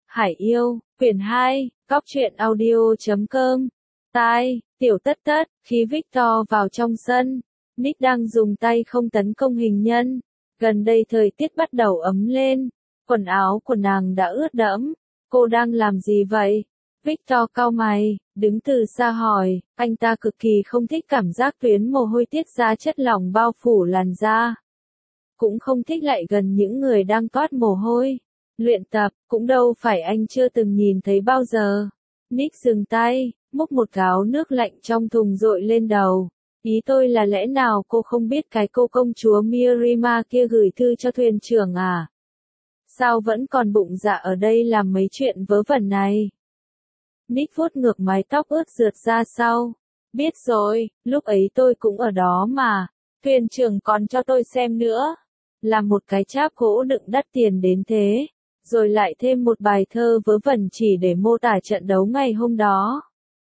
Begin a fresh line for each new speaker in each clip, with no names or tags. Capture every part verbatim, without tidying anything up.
Hải yêu, quyển hai, góc truyện audio.com. Tai, tiểu tất tất, khi Victor vào trong sân, Nick đang dùng tay không tấn công hình nhân. Gần đây thời tiết bắt đầu ấm lên, quần áo của nàng đã ướt đẫm. Cô đang làm gì vậy? Victor cau mày, đứng từ xa hỏi, anh ta cực kỳ không thích cảm giác tuyến mồ hôi tiết ra chất lỏng bao phủ làn da. Cũng không thích lại gần những người đang toát mồ hôi. Luyện tập, cũng đâu phải anh chưa từng nhìn thấy bao giờ. Nick dừng tay, múc một gáo nước lạnh trong thùng dội lên đầu. Ý tôi là lẽ nào cô không biết cái cô công chúa Mirima kia gửi thư cho thuyền trưởng à? Sao vẫn còn bụng dạ ở đây làm mấy chuyện vớ vẩn này? Nick vuốt ngược mái tóc ướt rượt ra sau. Biết rồi, lúc ấy tôi cũng ở đó mà. Thuyền trưởng còn cho tôi xem nữa. Là một cái cháp gỗ đựng đắt tiền đến thế. Rồi lại thêm một bài thơ vớ vẩn chỉ để mô tả trận đấu ngày hôm đó.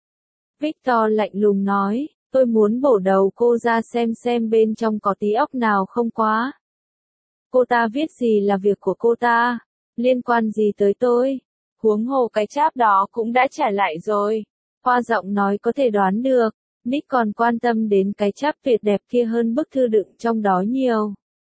Victor lạnh lùng nói, tôi muốn bổ đầu cô ra xem xem bên trong có tí óc nào không quá. Cô ta viết gì là việc của cô ta, liên quan gì tới tôi? Huống hồ cái cháp đó cũng đã trả lại rồi. Qua giọng nói có thể đoán được, Nick còn quan tâm đến cái cháp tuyệt đẹp kia hơn bức thư đựng trong đó nhiều.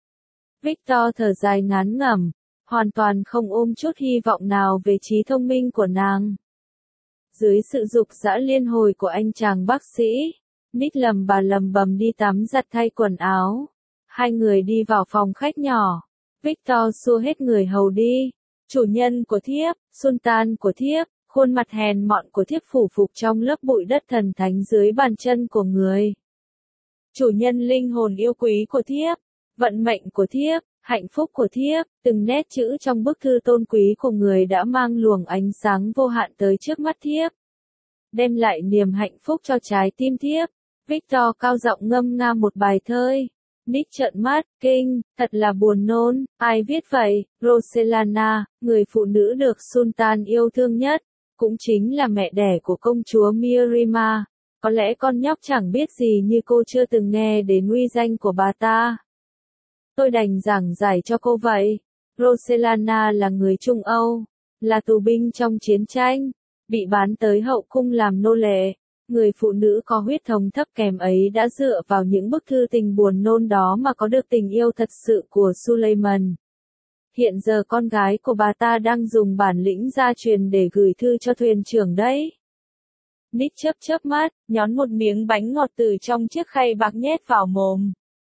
Victor thở dài ngán ngẩm, hoàn toàn không ôm chút hy vọng nào về trí thông minh của nàng. Dưới sự dục dã liên hồi của anh chàng bác sĩ, Nick lầm bà lầm bầm đi tắm giặt thay quần áo. Hai người đi vào phòng khách nhỏ. Victor xua hết người hầu đi. Chủ nhân của thiếp, Sultan của thiếp, khuôn mặt hèn mọn của thiếp phủ phục trong lớp bụi đất thần thánh dưới bàn chân của người. Chủ nhân linh hồn yêu quý của thiếp, vận mệnh của thiếp, hạnh phúc của thiếp, từng nét chữ trong bức thư tôn quý của người đã mang luồng ánh sáng vô hạn tới trước mắt thiếp. Đem lại niềm hạnh phúc cho trái tim thiếp. Victor cao giọng ngâm nga một bài thơ. Nick trợn mắt, kinh, thật là buồn nôn, ai viết vậy? Roselana, người phụ nữ được Sultan yêu thương nhất, cũng chính là mẹ đẻ của công chúa Mirima. Có lẽ con nhóc chẳng biết gì như cô chưa từng nghe đến uy danh của bà ta. Tôi đành giảng giải cho cô vậy. Roselana là người Trung Âu, là tù binh trong chiến tranh, bị bán tới hậu cung làm nô lệ. Người phụ nữ có huyết thống thấp kém ấy đã dựa vào những bức thư tình buồn nôn đó mà có được tình yêu thật sự của Suleiman. Hiện giờ con gái của bà ta đang dùng bản lĩnh gia truyền để gửi thư cho thuyền trưởng đấy. Nick chớp chớp mắt, nhón một miếng bánh ngọt từ trong chiếc khay bạc nhét vào mồm.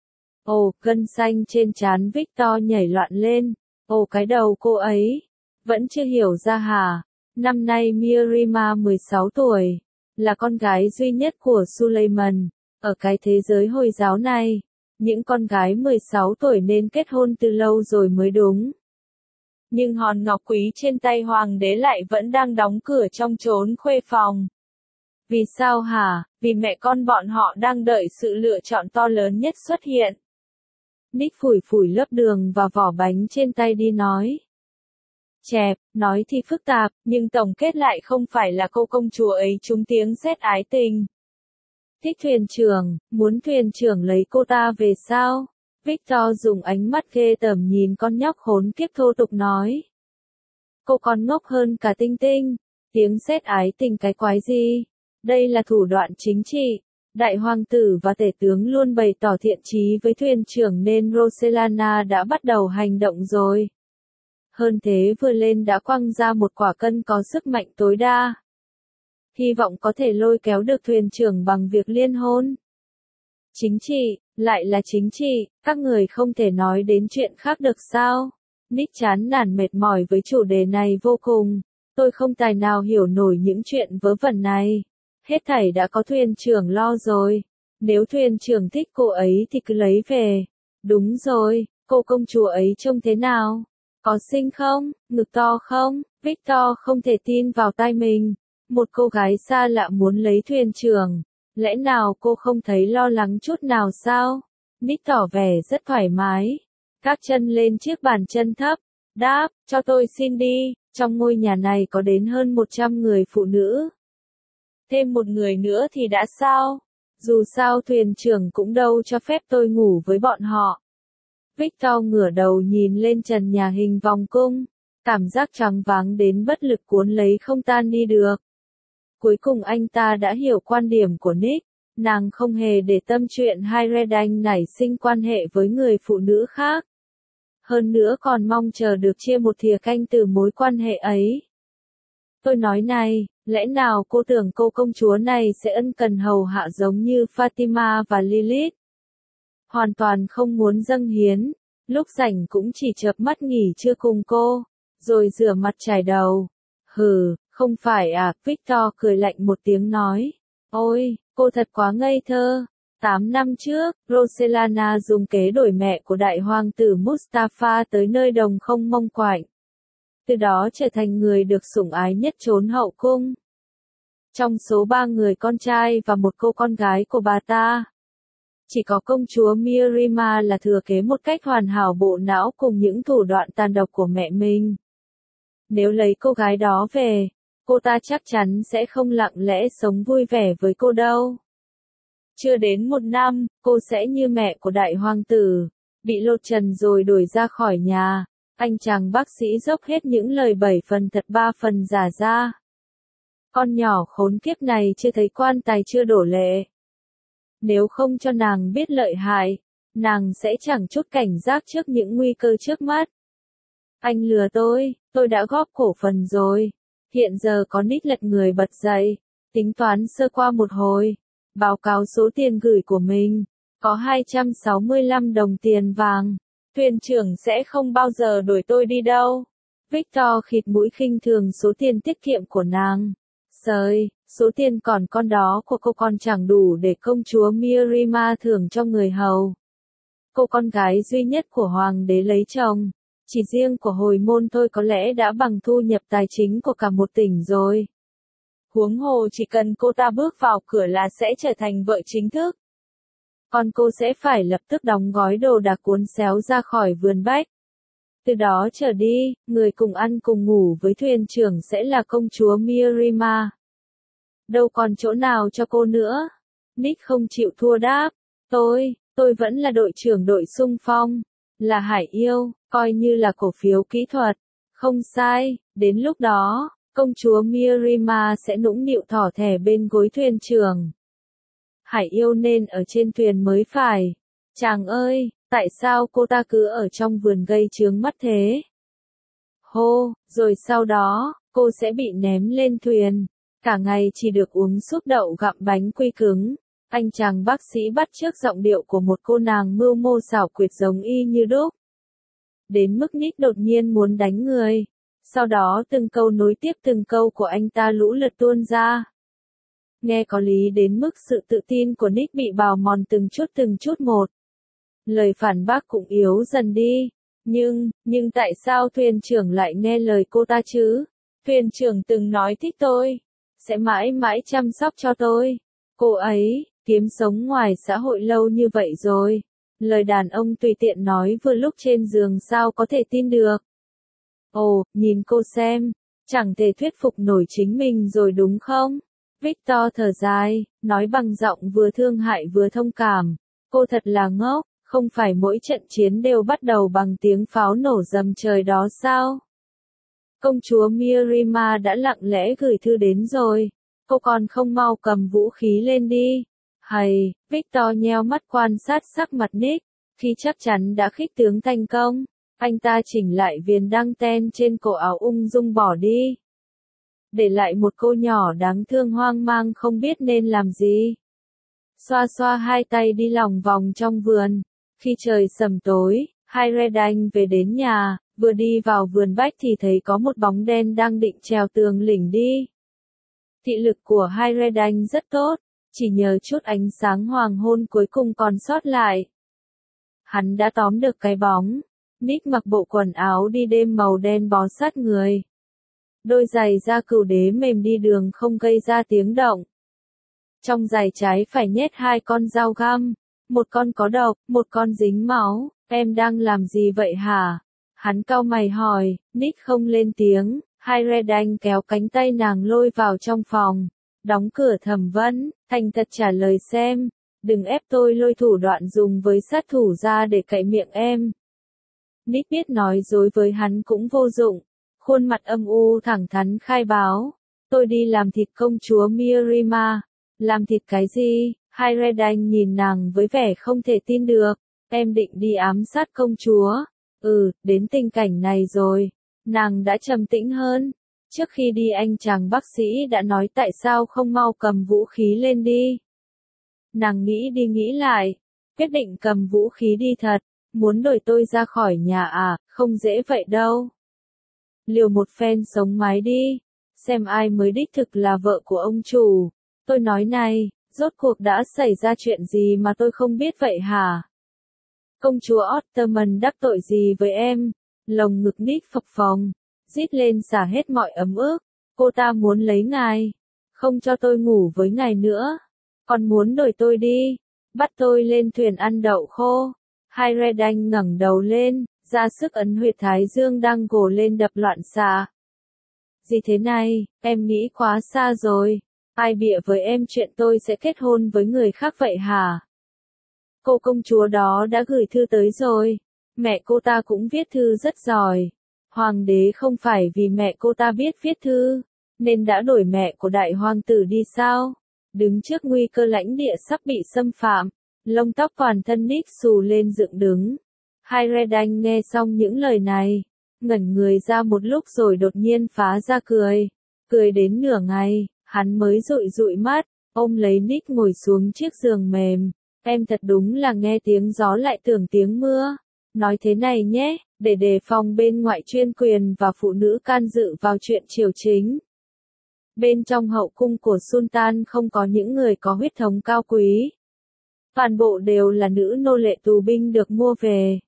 Ồ, gân xanh trên trán Victor nhảy loạn lên. Ồ, cái đầu cô ấy. Vẫn chưa hiểu ra hả? Năm nay Mirima mười sáu tuổi. Là con gái duy nhất của Suleiman. Ở cái thế giới Hồi giáo này, những con gái mười sáu tuổi nên kết hôn từ lâu rồi mới đúng. Nhưng hòn ngọc quý trên tay hoàng đế lại vẫn đang đóng cửa trong chốn khuê phòng. Vì sao hả? Vì mẹ con bọn họ đang đợi sự lựa chọn to lớn nhất xuất hiện. Nick phủi phủi lớp đường và vỏ bánh trên tay đi nói. Chẹp, nói thì phức tạp, nhưng tổng kết lại không phải là cô công chúa ấy trúng tiếng sét ái tình. Thích thuyền trưởng, muốn thuyền trưởng lấy cô ta về sao? Victor dùng ánh mắt ghê tởm nhìn con nhóc khốn kiếp thô tục nói. Cô còn ngốc hơn cả Tinh Tinh, tiếng sét ái tình cái quái gì? Đây là thủ đoạn chính trị. Đại hoàng tử và tể tướng luôn bày tỏ thiện chí với thuyền trưởng nên Roselana đã bắt đầu hành động rồi. Hơn thế vừa lên đã quăng ra một quả cân có sức mạnh tối đa. Hy vọng có thể lôi kéo được thuyền trưởng bằng việc liên hôn. Chính trị, lại là chính trị, các người không thể nói đến chuyện khác được sao? Nick chán nản mệt mỏi với chủ đề này vô cùng. Tôi không tài nào hiểu nổi những chuyện vớ vẩn này. Hết thảy đã có thuyền trưởng lo rồi. Nếu thuyền trưởng thích cô ấy thì cứ lấy về. Đúng rồi, cô công chúa ấy trông thế nào? Có xinh không? Ngực to không? Victor không thể tin vào tai mình. Một cô gái xa lạ muốn lấy thuyền trưởng. Lẽ nào cô không thấy lo lắng chút nào sao? Nick tỏ vẻ rất thoải mái. Các chân lên chiếc bàn chân thấp. Đáp, cho tôi xin đi. Trong ngôi nhà này có đến hơn một trăm người phụ nữ. Thêm một người nữa thì đã sao? Dù sao thuyền trưởng cũng đâu cho phép tôi ngủ với bọn họ. Victor ngửa đầu nhìn lên trần nhà hình vòng cung. Cảm giác choáng váng đến bất lực cuốn lấy không tan đi được. Cuối cùng anh ta đã hiểu quan điểm của Nick, nàng không hề để tâm chuyện hai Redan nảy sinh quan hệ với người phụ nữ khác. Hơn nữa còn mong chờ được chia một thìa canh từ mối quan hệ ấy. Tôi nói này, lẽ nào cô tưởng cô công chúa này sẽ ân cần hầu hạ giống như Fatima và Lilith? Hoàn toàn không muốn dâng hiến, lúc rảnh cũng chỉ chợp mắt nghỉ trưa cùng cô, rồi rửa mặt chải đầu. Hừ, không phải à, Victor cười lạnh một tiếng nói. Ôi, cô thật quá ngây thơ. Tám năm trước, Roselana dùng kế đổi mẹ của đại hoàng tử Mustafa tới nơi đồng không mông quạnh. Từ đó trở thành người được sủng ái nhất chốn hậu cung. Trong số ba người con trai và một cô con gái của bà ta, chỉ có công chúa Mirima là thừa kế một cách hoàn hảo bộ não cùng những thủ đoạn tàn độc của mẹ mình. Nếu lấy cô gái đó về, cô ta chắc chắn sẽ không lặng lẽ sống vui vẻ với cô đâu. Chưa đến một năm, cô sẽ như mẹ của đại hoàng tử, bị lột trần rồi đuổi ra khỏi nhà. Anh chàng bác sĩ dốc hết những lời bảy phần thật ba phần giả ra. Con nhỏ khốn kiếp này chưa thấy quan tài chưa đổ lệ. Nếu không cho nàng biết lợi hại, nàng sẽ chẳng chút cảnh giác trước những nguy cơ trước mắt. Anh lừa tôi, tôi đã góp cổ phần rồi. Hiện giờ có Nick lật người bật dậy, tính toán sơ qua một hồi, báo cáo số tiền gửi của mình, có hai trăm sáu mươi lăm đồng tiền vàng. Thuyền trưởng sẽ không bao giờ đuổi tôi đi đâu. Victor khịt mũi khinh thường số tiền tiết kiệm của nàng. Sời, số tiền còn con đó của cô còn chẳng đủ để công chúa Mirima thưởng cho người hầu. Cô con gái duy nhất của hoàng đế lấy chồng, chỉ riêng của hồi môn thôi có lẽ đã bằng thu nhập tài chính của cả một tỉnh rồi. Huống hồ chỉ cần cô ta bước vào cửa là sẽ trở thành vợ chính thức. Còn cô sẽ phải lập tức đóng gói đồ đạc cuốn xéo ra khỏi vườn bách. Từ đó trở đi, người cùng ăn cùng ngủ với thuyền trưởng sẽ là công chúa Mirima. Đâu còn chỗ nào cho cô nữa. Nick không chịu thua đáp. Tôi, tôi vẫn là đội trưởng đội xung phong. Là hải yêu, coi như là cổ phiếu kỹ thuật. Không sai, đến lúc đó, công chúa Mirima sẽ nũng nịu thỏ thẻ bên gối thuyền trưởng. Hải yêu nên ở trên thuyền mới phải. Chàng ơi, tại sao cô ta cứ ở trong vườn gây chướng mắt thế? Hô, rồi sau đó, cô sẽ bị ném lên thuyền. Cả ngày chỉ được uống súp đậu gặm bánh quy cứng. Anh chàng bác sĩ bắt chước giọng điệu của một cô nàng mưu mô xảo quyệt giống y như đúc. Đến mức Nick đột nhiên muốn đánh người. Sau đó từng câu nối tiếp từng câu của anh ta lũ lượt tuôn ra. Nghe có lý đến mức sự tự tin của Nick bị bào mòn từng chút từng chút một. Lời phản bác cũng yếu dần đi. Nhưng, nhưng tại sao thuyền trưởng lại nghe lời cô ta chứ? Thuyền trưởng từng nói thích tôi. Sẽ mãi mãi chăm sóc cho tôi. Cô ấy, kiếm sống ngoài xã hội lâu như vậy rồi. Lời đàn ông tùy tiện nói vừa lúc trên giường sao có thể tin được. Ồ, nhìn cô xem. Chẳng thể thuyết phục nổi chính mình rồi đúng không? Victor thở dài, nói bằng giọng vừa thương hại vừa thông cảm. Cô thật là ngốc, không phải mỗi trận chiến đều bắt đầu bằng tiếng pháo nổ rầm trời đó sao? Công chúa Mirima đã lặng lẽ gửi thư đến rồi. Cô còn không mau cầm vũ khí lên đi. Hay, Victor nheo mắt quan sát sắc mặt Nick. Khi chắc chắn đã khích tướng thành công, anh ta chỉnh lại viền đăng ten trên cổ áo ung dung bỏ đi. Để lại một cô nhỏ đáng thương hoang mang không biết nên làm gì. Xoa xoa hai tay đi lòng vòng trong vườn. Khi trời sầm tối, hai Redan về đến nhà, vừa đi vào vườn bách thì thấy có một bóng đen đang định trèo tường lỉnh đi. Thị lực của hai Redan rất tốt, chỉ nhờ chút ánh sáng hoàng hôn cuối cùng còn sót lại. Hắn đã tóm được cái bóng. Nick mặc bộ quần áo đi đêm màu đen bó sát người. Đôi giày da cừu đế mềm đi đường không gây ra tiếng động. Trong giày trái phải nhét hai con dao găm, một con có độc, một con dính máu. Em đang làm gì vậy hả? Hắn cau mày hỏi. Nick không lên tiếng. Hai Redan kéo cánh tay nàng lôi vào trong phòng, đóng cửa thẩm vấn, thành thật trả lời xem. Đừng ép tôi lôi thủ đoạn dùng với sát thủ ra để cậy miệng em. Nick biết nói dối với hắn cũng vô dụng. khuôn mặt âm u thẳng thắn khai báo. Tôi đi làm thịt công chúa Mirima. Làm thịt cái gì? Hayredine nhìn nàng với vẻ không thể tin được. Em định đi ám sát công chúa. Ừ, đến tình cảnh này rồi. Nàng đã trầm tĩnh hơn. Trước khi đi anh chàng bác sĩ đã nói tại sao không mau cầm vũ khí lên đi. Nàng nghĩ đi nghĩ lại. Quyết định cầm vũ khí đi thật. Muốn đuổi tôi ra khỏi nhà à, không dễ vậy đâu. Liều một phen sống mái đi. Xem ai mới đích thực là vợ của ông chủ. Tôi nói này, rốt cuộc đã xảy ra chuyện gì mà tôi không biết vậy hả? Công chúa Ottoman đắc tội gì với em? Lồng ngực Nick phập phồng, rít lên xả hết mọi ấm ức. Cô ta muốn lấy ngài, không cho tôi ngủ với ngài nữa, còn muốn đuổi tôi đi, bắt tôi lên thuyền ăn đậu khô. Hayredine ngẩng đầu lên, ra sức ấn huyệt thái dương đang gồ lên đập loạn xạ. Gì thế này, em nghĩ quá xa rồi. Ai bịa với em chuyện tôi sẽ kết hôn với người khác vậy hả? Cô công chúa đó đã gửi thư tới rồi. Mẹ cô ta cũng viết thư rất giỏi. Hoàng đế không phải vì mẹ cô ta biết viết thư, nên đã đổi mẹ của đại hoàng tử đi sao? Đứng trước nguy cơ lãnh địa sắp bị xâm phạm, lông tóc toàn thân Nick xù lên dựng đứng. Hayredine nghe xong những lời này, ngẩn người ra một lúc rồi đột nhiên phá ra cười. Cười đến nửa ngày, hắn mới dụi dụi mắt, ôm lấy Nick ngồi xuống chiếc giường mềm. Em thật đúng là nghe tiếng gió lại tưởng tiếng mưa. Nói thế này nhé, để đề phòng bên ngoại chuyên quyền và phụ nữ can dự vào chuyện triều chính. Bên trong hậu cung của Sultan không có những người có huyết thống cao quý. Toàn bộ đều là nữ nô lệ tù binh được mua về.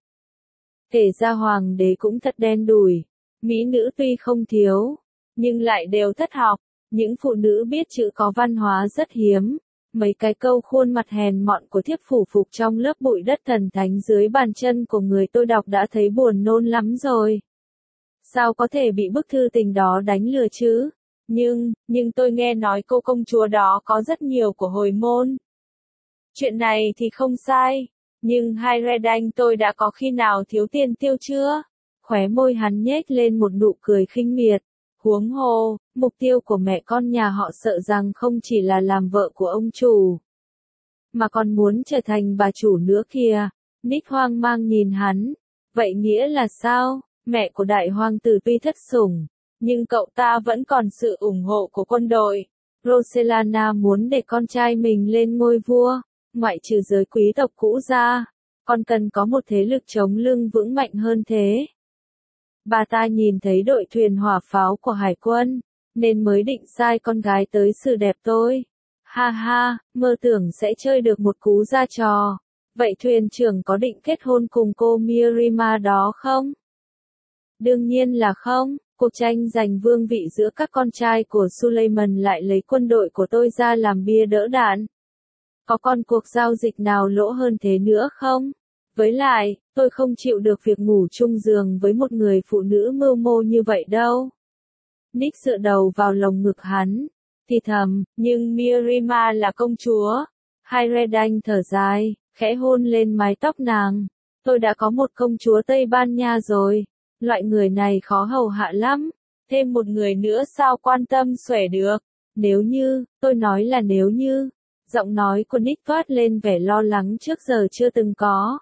Kể ra hoàng đế cũng thật đen đủi. Mỹ nữ tuy không thiếu, nhưng lại đều thất học. Những phụ nữ biết chữ có văn hóa rất hiếm. Mấy cái câu khuôn mặt hèn mọn của thiếp phủ phục trong lớp bụi đất thần thánh dưới bàn chân của người tôi đọc đã thấy buồn nôn lắm rồi. Sao có thể bị bức thư tình đó đánh lừa chứ? Nhưng, nhưng tôi nghe nói cô công chúa đó có rất nhiều của hồi môn. Chuyện này thì không sai. Nhưng Hayredine tôi đã có khi nào thiếu tiền tiêu chưa? Khóe môi hắn nhếch lên một nụ cười khinh miệt. Huống hồ, mục tiêu của mẹ con nhà họ sợ rằng không chỉ là làm vợ của ông chủ, mà còn muốn trở thành bà chủ nữa kìa. Nick hoang mang nhìn hắn. Vậy nghĩa là sao? Mẹ của đại hoàng tử tuy thất sủng, nhưng cậu ta vẫn còn sự ủng hộ của quân đội. Roselana muốn để con trai mình lên ngôi vua, ngoại trừ giới quý tộc cũ ra, còn cần có một thế lực chống lưng vững mạnh hơn thế. Bà ta nhìn thấy đội thuyền hỏa pháo của hải quân, nên mới định sai con gái tới xử đẹp tôi. Ha ha, mơ tưởng sẽ chơi được một cú ra trò. Vậy thuyền trưởng có định kết hôn cùng cô Mirima đó không? Đương nhiên là không. Cuộc tranh giành vương vị giữa các con trai của Suleiman lại lấy quân đội của tôi ra làm bia đỡ đạn. Có con cuộc giao dịch nào lỗ hơn thế nữa không? Với lại, tôi không chịu được việc ngủ chung giường với một người phụ nữ mưu mô như vậy đâu. Nick dựa đầu vào lồng ngực hắn, thì thầm, nhưng Mirima là công chúa. Hayredine thở dài, khẽ hôn lên mái tóc nàng. Tôi đã có một công chúa Tây Ban Nha rồi. Loại người này khó hầu hạ lắm. Thêm một người nữa sao quan tâm xuể được. Nếu như, tôi nói là nếu như. Giọng nói của Nick toát lên vẻ lo lắng trước giờ chưa từng có.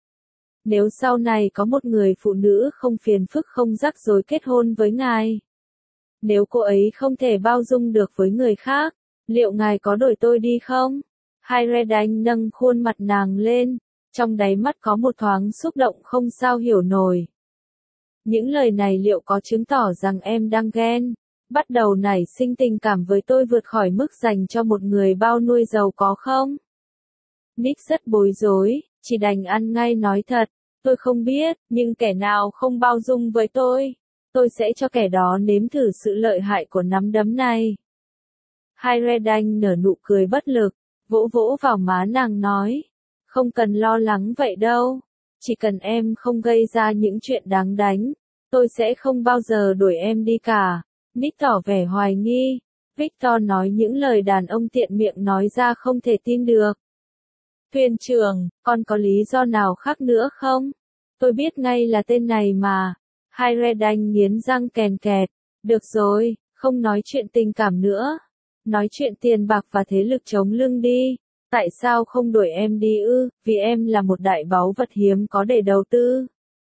Nếu sau này có một người phụ nữ không phiền phức không rắc rối kết hôn với ngài. Nếu cô ấy không thể bao dung được với người khác, liệu ngài có đổi tôi đi không? Hayredine nâng khuôn mặt nàng lên, trong đáy mắt có một thoáng xúc động không sao hiểu nổi. Những lời này liệu có chứng tỏ rằng em đang ghen, bắt đầu nảy sinh tình cảm với tôi vượt khỏi mức dành cho một người bao nuôi giàu có không? Nick rất bối rối, chỉ đành ăn ngay nói thật, tôi không biết, nhưng kẻ nào không bao dung với tôi, tôi sẽ cho kẻ đó nếm thử sự lợi hại của nắm đấm này. Hayredine nở nụ cười bất lực, vỗ vỗ vào má nàng nói, không cần lo lắng vậy đâu, chỉ cần em không gây ra những chuyện đáng đánh, tôi sẽ không bao giờ đuổi em đi cả. Nick tỏ vẻ hoài nghi, Victor nói những lời đàn ông tiện miệng nói ra không thể tin được. Thuyền trưởng, còn có lý do nào khác nữa không? Tôi biết ngay là tên này mà. Hayredine nghiến răng kèn kẹt. Được rồi, không nói chuyện tình cảm nữa. Nói chuyện tiền bạc và thế lực chống lưng đi. Tại sao không đổi em đi ư? Vì em là một đại báu vật hiếm có để đầu tư.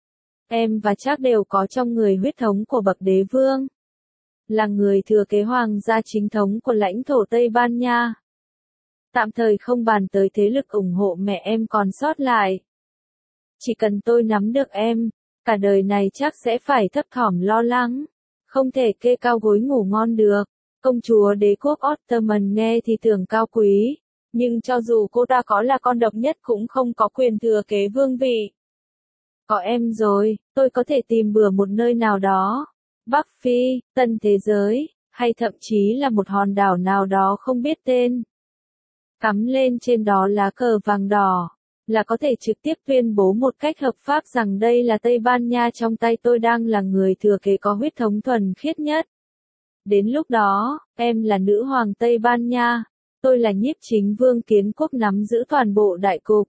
Em và Trác đều có trong người huyết thống của bậc đế vương. Là người thừa kế hoàng gia chính thống của lãnh thổ Tây Ban Nha. Tạm thời không bàn tới thế lực ủng hộ mẹ em còn sót lại. Chỉ cần tôi nắm được em, cả đời này chắc sẽ phải thấp thỏm lo lắng. Không thể kê cao gối ngủ ngon được. Công chúa đế quốc Ottoman nghe thì tưởng cao quý. Nhưng cho dù cô ta có là con độc nhất cũng không có quyền thừa kế vương vị. Có em rồi, tôi có thể tìm bừa một nơi nào đó. Bắc Phi, Tân Thế Giới, hay thậm chí là một hòn đảo nào đó không biết tên. Cắm lên trên đó lá cờ vàng đỏ, là có thể trực tiếp tuyên bố một cách hợp pháp rằng đây là Tây Ban Nha, trong tay tôi đang là người thừa kế có huyết thống thuần khiết nhất. Đến lúc đó, em là nữ hoàng Tây Ban Nha, tôi là nhiếp chính vương kiến quốc nắm giữ toàn bộ đại cục.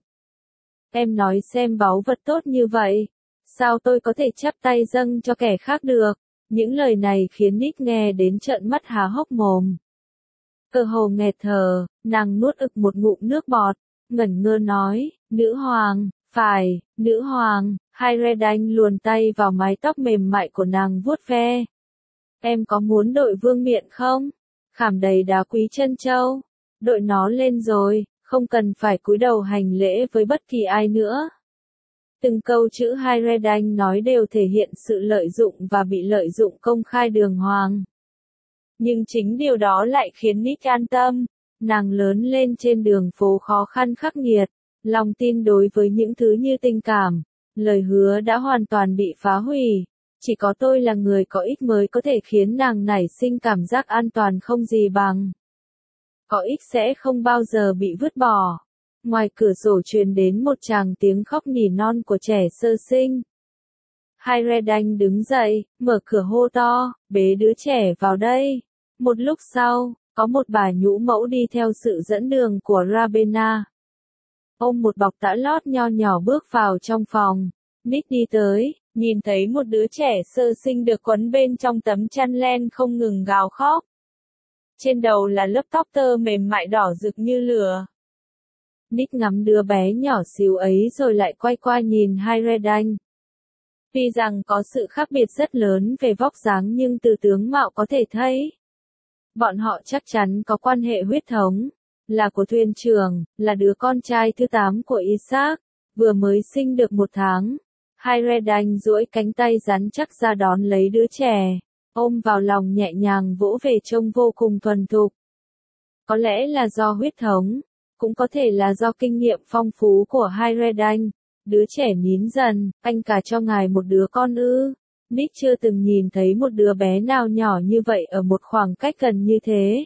Em nói xem, báu vật tốt như vậy, sao tôi có thể chắp tay dâng cho kẻ khác được? Những lời này khiến Nick nghe đến trợn mắt há hốc mồm. Cơ hồ nghẹt thở, nàng nuốt ực một ngụm nước bọt, ngẩn ngơ nói, nữ hoàng, phải, nữ hoàng. Hayredine luồn tay vào mái tóc mềm mại của nàng vuốt ve. Em có muốn đội vương miện không? Khảm đầy đá quý trân châu. Đội nó lên rồi, không cần phải cúi đầu hành lễ với bất kỳ ai nữa. Từng câu chữ Hayredine nói đều thể hiện sự lợi dụng và bị lợi dụng công khai đường hoàng. Nhưng chính điều đó lại khiến Nick an tâm. Nàng lớn lên trên đường phố khó khăn khắc nghiệt, lòng tin đối với những thứ như tình cảm, lời hứa đã hoàn toàn bị phá hủy. Chỉ có tôi là người có ích mới có thể khiến nàng nảy sinh cảm giác an toàn không gì bằng. Có ích sẽ không bao giờ bị vứt bỏ. Ngoài cửa sổ truyền đến một tràng tiếng khóc nỉ non của trẻ sơ sinh. Hayredine đứng dậy, mở cửa hô to, bế đứa trẻ vào đây. Một lúc sau, có một bà nhũ mẫu đi theo sự dẫn đường của Ravenna. Ôm một bọc tã lót nho nhỏ bước vào trong phòng. Nick đi tới, nhìn thấy một đứa trẻ sơ sinh được quấn bên trong tấm chăn len không ngừng gào khóc. Trên đầu là lớp tóc tơ mềm mại đỏ rực như lửa. Nick ngắm đứa bé nhỏ xíu ấy rồi lại quay qua nhìn Hayredine. Tuy rằng có sự khác biệt rất lớn về vóc dáng nhưng từ tướng mạo có thể thấy, bọn họ chắc chắn có quan hệ huyết thống, là của thuyền trưởng, là đứa con trai thứ tám của Isaac, vừa mới sinh được một tháng. Hayredine duỗi cánh tay rắn chắc ra đón lấy đứa trẻ, ôm vào lòng nhẹ nhàng vỗ về trông vô cùng thuần thục. Có lẽ là do huyết thống, cũng có thể là do kinh nghiệm phong phú của Hayredine. Đứa trẻ nín dần, anh cả cho ngài một đứa con ư? Nick chưa từng nhìn thấy một đứa bé nào nhỏ như vậy ở một khoảng cách gần như thế.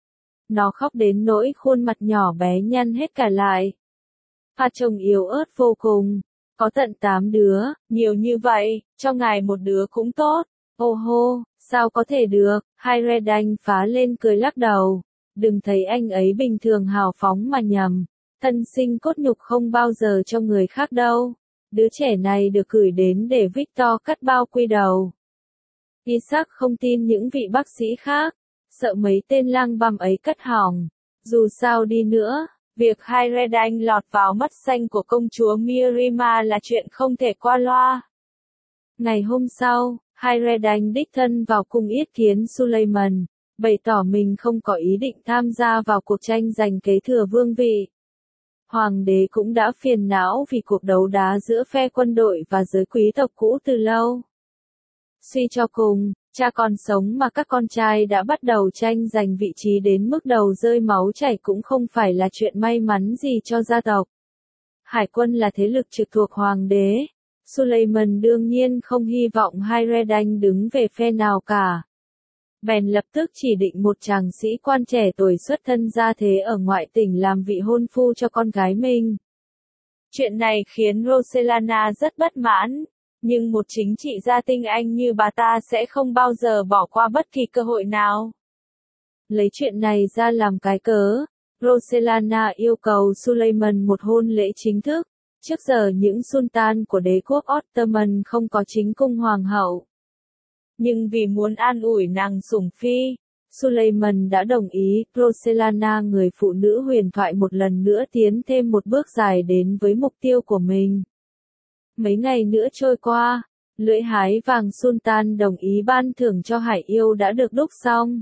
Nó khóc đến nỗi khuôn mặt nhỏ bé nhăn hết cả lại. Pha trông yếu ớt vô cùng. Có tận tám đứa, nhiều như vậy, cho ngài một đứa cũng tốt. Ô hô, sao có thể được? Hayredine phá lên cười lắc đầu. Đừng thấy anh ấy bình thường hào phóng mà nhầm. Thân sinh cốt nhục không bao giờ cho người khác đâu. Đứa trẻ này được gửi đến để Victor cắt bao quy đầu. Isaac không tin những vị bác sĩ khác, sợ mấy tên lang băm ấy cắt hỏng. Dù sao đi nữa, việc Hayredine lọt vào mắt xanh của công chúa Mirima là chuyện không thể qua loa. Ngày hôm sau, Hayredine đích thân vào cung yết kiến Suleiman, bày tỏ mình không có ý định tham gia vào cuộc tranh giành kế thừa vương vị. Hoàng đế cũng đã phiền não vì cuộc đấu đá giữa phe quân đội và giới quý tộc cũ từ lâu. Suy cho cùng, cha còn sống mà các con trai đã bắt đầu tranh giành vị trí đến mức đầu rơi máu chảy cũng không phải là chuyện may mắn gì cho gia tộc. Hải quân là thế lực trực thuộc hoàng đế. Suleiman đương nhiên không hy vọng Hayredine đứng về phe nào cả. Bèn lập tức chỉ định một chàng sĩ quan trẻ tuổi xuất thân gia thế ở ngoại tỉnh làm vị hôn phu cho con gái mình. Chuyện này khiến Roselana rất bất mãn, nhưng một chính trị gia tinh anh như bà ta sẽ không bao giờ bỏ qua bất kỳ cơ hội nào. Lấy chuyện này ra làm cái cớ, Roselana yêu cầu Suleiman một hôn lễ chính thức, Trước giờ những sultan của đế quốc Ottoman không có chính cung hoàng hậu. Nhưng vì muốn an ủi nàng sủng phi, Suleiman đã đồng ý Roxelana, người phụ nữ huyền thoại, một lần nữa tiến thêm một bước dài đến với mục tiêu của mình. Mấy ngày nữa trôi qua, lưỡi hái vàng Sultan đồng ý ban thưởng cho Hải Yêu đã được đúc xong.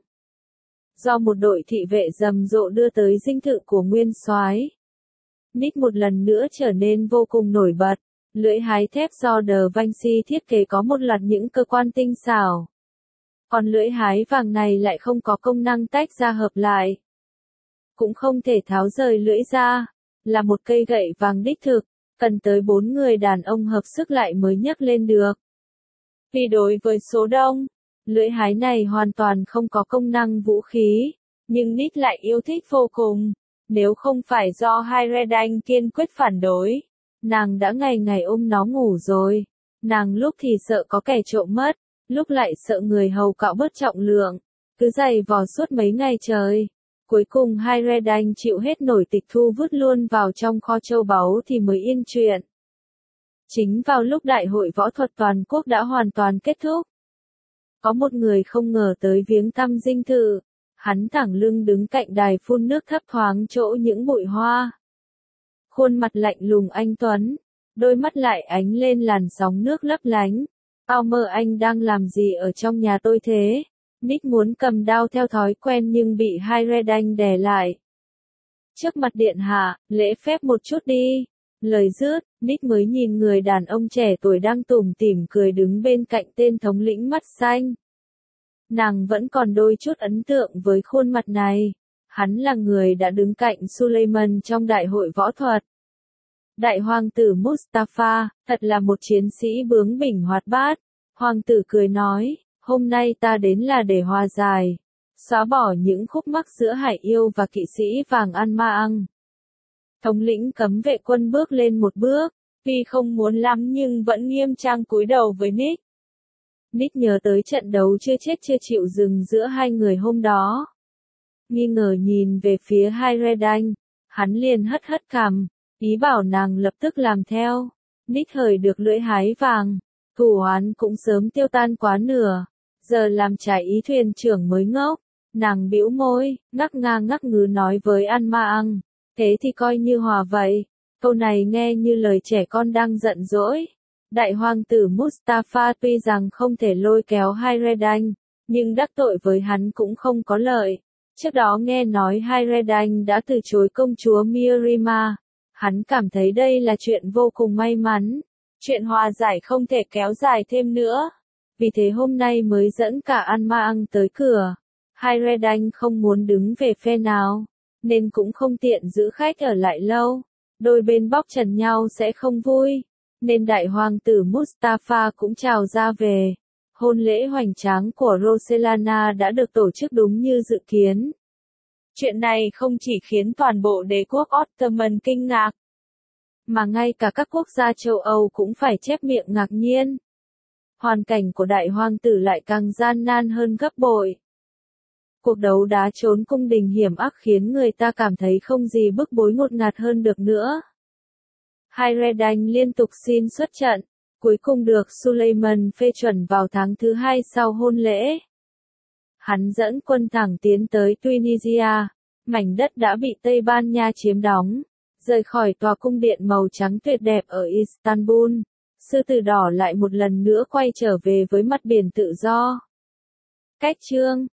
Do một đội thị vệ rầm rộ đưa tới dinh thự của nguyên soái, Nít một lần nữa trở nên vô cùng nổi bật. Lưỡi hái thép do De Vinci thiết kế có một loạt những cơ quan tinh xảo. Còn lưỡi hái vàng này lại không có công năng tách ra hợp lại. Cũng không thể tháo rời lưỡi ra, là một cây gậy vàng đích thực, cần tới bốn người đàn ông hợp sức lại mới nhấc lên được. Vì đối với số đông, lưỡi hái này hoàn toàn không có công năng vũ khí, nhưng Nít lại yêu thích vô cùng. Nếu không phải do Hayreddin kiên quyết phản đối, nàng đã ngày ngày ôm nó ngủ rồi. Nàng lúc thì sợ có kẻ trộm mất, lúc lại sợ người hầu cạo bớt trọng lượng, cứ giày vò suốt mấy ngày trời. Cuối cùng Hayreddin chịu hết nổi tịch thu vứt luôn vào trong kho châu báu thì mới yên chuyện. Chính vào lúc đại hội võ thuật toàn quốc đã hoàn toàn kết thúc, có một người không ngờ tới viếng thăm dinh thự. Hắn thẳng lưng đứng cạnh đài phun nước thấp thoáng chỗ những bụi hoa. Khuôn mặt lạnh lùng anh tuấn, đôi mắt lại ánh lên làn sóng nước lấp lánh. Tao mơ anh đang làm gì ở trong nhà tôi thế? Nít muốn cầm đao theo thói quen nhưng bị Hayreddin đè lại. Trước mặt điện hạ, lễ phép một chút đi. Lời dứt, Nít mới nhìn người đàn ông trẻ tuổi đang tủm tỉm cười đứng bên cạnh tên thống lĩnh mắt xanh. Nàng vẫn còn đôi chút ấn tượng với khuôn mặt này. Hắn là người đã đứng cạnh Suleiman trong đại hội võ thuật. Đại hoàng tử Mustafa, thật là một chiến sĩ bướng bỉnh hoạt bát. Hoàng tử cười nói, hôm nay ta đến là để hòa giải, xóa bỏ những khúc mắc giữa Hải Yêu và kỵ sĩ vàng An-Ma-ang. Thống lĩnh cấm vệ quân bước lên một bước, vì không muốn lắm nhưng vẫn nghiêm trang cúi đầu với Nick. Nick nhớ tới trận đấu chưa chết chưa chịu dừng giữa hai người hôm đó. Nghi ngờ nhìn về phía Hayreddin, hắn liền hất hất cằm, ý bảo nàng lập tức làm theo. Nick hời được lưỡi hái vàng, thù oán cũng sớm tiêu tan quá nửa, giờ làm trái ý thuyền trưởng mới ngốc. Nàng bĩu môi, ngắc ngang ngắc ngứ nói với An-Ma-ang, thế thì coi như hòa vậy. Câu này nghe như lời trẻ con đang giận dỗi. Đại hoàng tử Mustafa tuy rằng không thể lôi kéo Hayreddin, nhưng đắc tội với hắn cũng không có lợi. Trước đó nghe nói Hayreddin đã từ chối công chúa Mirima, hắn cảm thấy đây là chuyện vô cùng may mắn. Chuyện hòa giải không thể kéo dài thêm nữa. Vì thế hôm nay mới dẫn cả An-Ma-ang tới cửa. Hayreddin không muốn đứng về phe nào, nên cũng không tiện giữ khách ở lại lâu. Đôi bên bóc trần nhau sẽ không vui, nên đại hoàng tử Mustafa cũng chào ra về. Hôn lễ hoành tráng của Roxelana đã được tổ chức đúng như dự kiến. Chuyện này không chỉ khiến toàn bộ đế quốc Ottoman kinh ngạc, mà ngay cả các quốc gia châu Âu cũng phải chép miệng ngạc nhiên. Hoàn cảnh của đại hoàng tử lại càng gian nan hơn gấp bội. Cuộc đấu đá trốn cung đình hiểm ác khiến người ta cảm thấy không gì bức bối ngột ngạt hơn được nữa. Hayreddin liên tục xin xuất trận, cuối cùng được Suleiman phê chuẩn vào tháng thứ hai sau hôn lễ. Hắn dẫn quân thẳng tiến tới Tunisia, mảnh đất đã bị Tây Ban Nha chiếm đóng, rời khỏi tòa cung điện màu trắng tuyệt đẹp ở Istanbul. Sư tử đỏ lại một lần nữa quay trở về với mặt biển tự do. Cách chương